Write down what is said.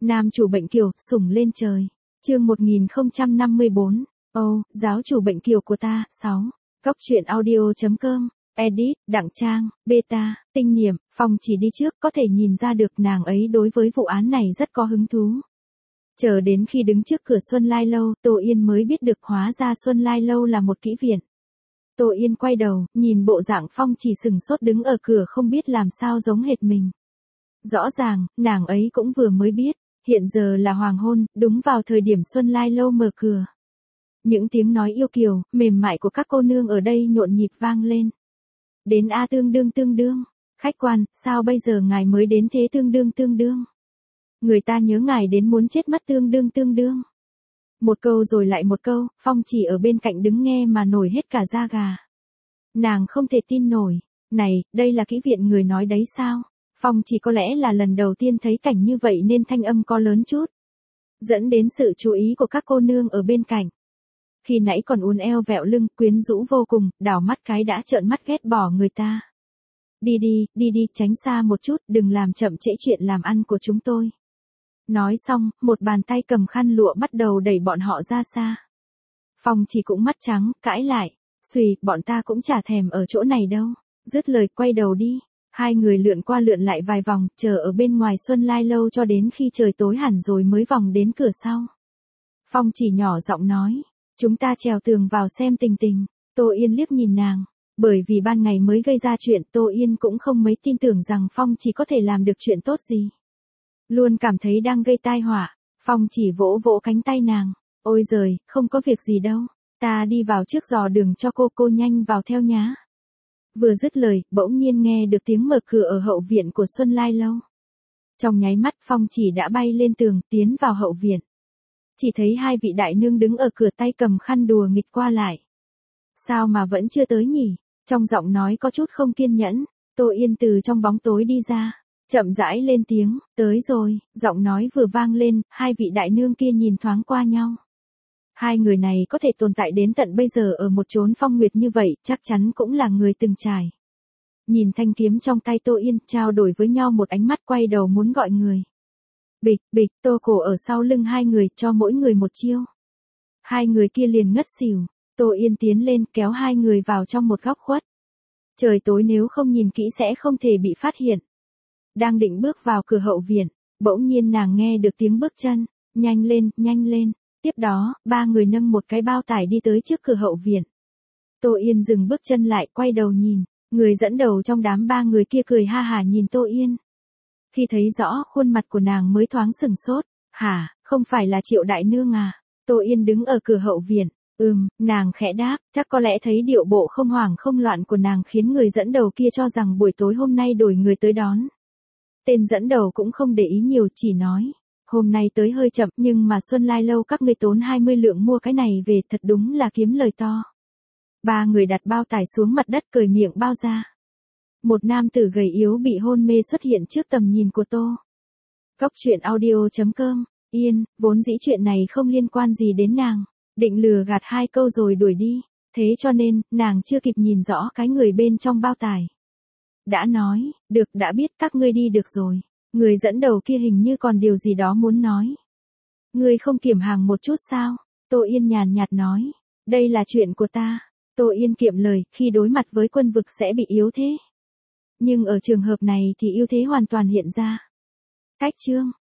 Nam chủ bệnh kiều, sủng lên trời. Chương 1054. Giáo chủ bệnh kiều của ta. 6. Góc truyện audio.com. Edit, Đặng Trang, Beta, Tinh Niệm, Phong chỉ đi trước, có thể nhìn ra được nàng ấy đối với vụ án này rất có hứng thú. Chờ đến khi đứng trước cửa Xuân Lai Lâu, Tô Yên mới biết được hóa ra Xuân Lai Lâu là một kỹ viện. Tô Yên quay đầu, nhìn bộ dạng Phong chỉ sừng sốt đứng ở cửa không biết làm sao giống hệt mình. Rõ ràng, nàng ấy cũng vừa mới biết, hiện giờ là hoàng hôn, đúng vào thời điểm Xuân Lai Lâu mở cửa. Những tiếng nói yêu kiều, mềm mại của các cô nương ở đây nhộn nhịp vang lên. Đến a tương đương. Khách quan, sao bây giờ ngài mới đến thế tương đương. Người ta nhớ ngài đến muốn chết mất tương đương. Một câu rồi lại một câu, Phong chỉ ở bên cạnh đứng nghe mà nổi hết cả da gà. Nàng không thể tin nổi. Này, đây là kỹ viện người nói đấy sao? Phong chỉ có lẽ là lần đầu tiên thấy cảnh như vậy nên thanh âm có lớn chút. Dẫn đến sự chú ý của các cô nương ở bên cạnh. Khi nãy còn uốn eo vẹo lưng, quyến rũ vô cùng, đảo mắt cái đã trợn mắt ghét bỏ người ta. Đi, tránh xa một chút, đừng làm chậm trễ chuyện làm ăn của chúng tôi. Nói xong, một bàn tay cầm khăn lụa bắt đầu đẩy bọn họ ra xa. Phong chỉ cũng mắt trắng, cãi lại. Xùy, bọn ta cũng chả thèm ở chỗ này đâu. Dứt lời quay đầu đi. Hai người lượn qua lượn lại vài vòng, chờ ở bên ngoài Xuân Lai Lâu cho đến khi trời tối hẳn rồi mới vòng đến cửa sau. Phong chỉ nhỏ giọng nói. Chúng ta trèo tường vào xem tình tình. Tô Yên liếc nhìn nàng. Bởi vì ban ngày mới gây ra chuyện, Tô Yên cũng không mấy tin tưởng rằng Phong chỉ có thể làm được chuyện tốt gì. Luôn cảm thấy đang gây tai họa. Phong chỉ vỗ vỗ cánh tay nàng. Ôi giời, không có việc gì đâu. Ta đi vào trước dò đường cho cô nhanh vào theo nhá. Vừa dứt lời, bỗng nhiên nghe được tiếng mở cửa ở hậu viện của Xuân Lai Lâu. Trong nháy mắt Phong chỉ đã bay lên tường, tiến vào hậu viện. Chỉ thấy hai vị đại nương đứng ở cửa tay cầm khăn đùa nghịch qua lại. Sao mà vẫn chưa tới nhỉ? Trong giọng nói có chút không kiên nhẫn. Tô Yên từ trong bóng tối đi ra. Chậm rãi lên tiếng, tới rồi, giọng nói vừa vang lên, hai vị đại nương kia nhìn thoáng qua nhau. Hai người này có thể tồn tại đến tận bây giờ ở một chốn phong nguyệt như vậy, chắc chắn cũng là người từng trải. Nhìn thanh kiếm trong tay Tô Yên, trao đổi với nhau một ánh mắt quay đầu muốn gọi người. Bịch, Tô Cổ ở sau lưng hai người, cho mỗi người một chiêu. Hai người kia liền ngất xỉu. Tô Yên tiến lên kéo hai người vào trong một góc khuất. Trời tối nếu không nhìn kỹ sẽ không thể bị phát hiện. Đang định bước vào cửa hậu viện, bỗng nhiên nàng nghe được tiếng bước chân. Nhanh lên. Tiếp đó, ba người nâng một cái bao tải đi tới trước cửa hậu viện. Tô Yên dừng bước chân lại, quay đầu nhìn. Người dẫn đầu trong đám ba người kia cười ha hả nhìn Tô Yên. Khi thấy rõ khuôn mặt của nàng mới thoáng sừng sốt. Hả, không phải là Triệu đại nương à? Tô Yên đứng ở cửa hậu viện. Nàng khẽ đáp, chắc có lẽ thấy điệu bộ không hoảng không loạn của nàng khiến người dẫn đầu kia cho rằng buổi tối hôm nay đổi người tới đón. Tên dẫn đầu cũng không để ý nhiều, chỉ nói, hôm nay tới hơi chậm nhưng mà Xuân Lai Lâu các ngươi tốn 20 lượng mua cái này về thật đúng là kiếm lời to. Ba người đặt bao tải xuống mặt đất cởi miệng bao ra. Một nam tử gầy yếu bị hôn mê xuất hiện trước tầm nhìn của Tô. Góc truyện audio.com. Yên, vốn dĩ chuyện này không liên quan gì đến nàng. Định lừa gạt hai câu rồi đuổi đi. Thế cho nên, nàng chưa kịp nhìn rõ cái người bên trong bao tải. Đã nói, được đã biết các ngươi đi được rồi. Người dẫn đầu kia hình như còn điều gì đó muốn nói. Ngươi không kiểm hàng một chút sao? Tô Yên nhàn nhạt nói. Đây là chuyện của ta. Tô Yên kiệm lời, khi đối mặt với quân vực sẽ bị yếu thế. Nhưng ở trường hợp này thì ưu thế hoàn toàn hiện ra. Cách chương.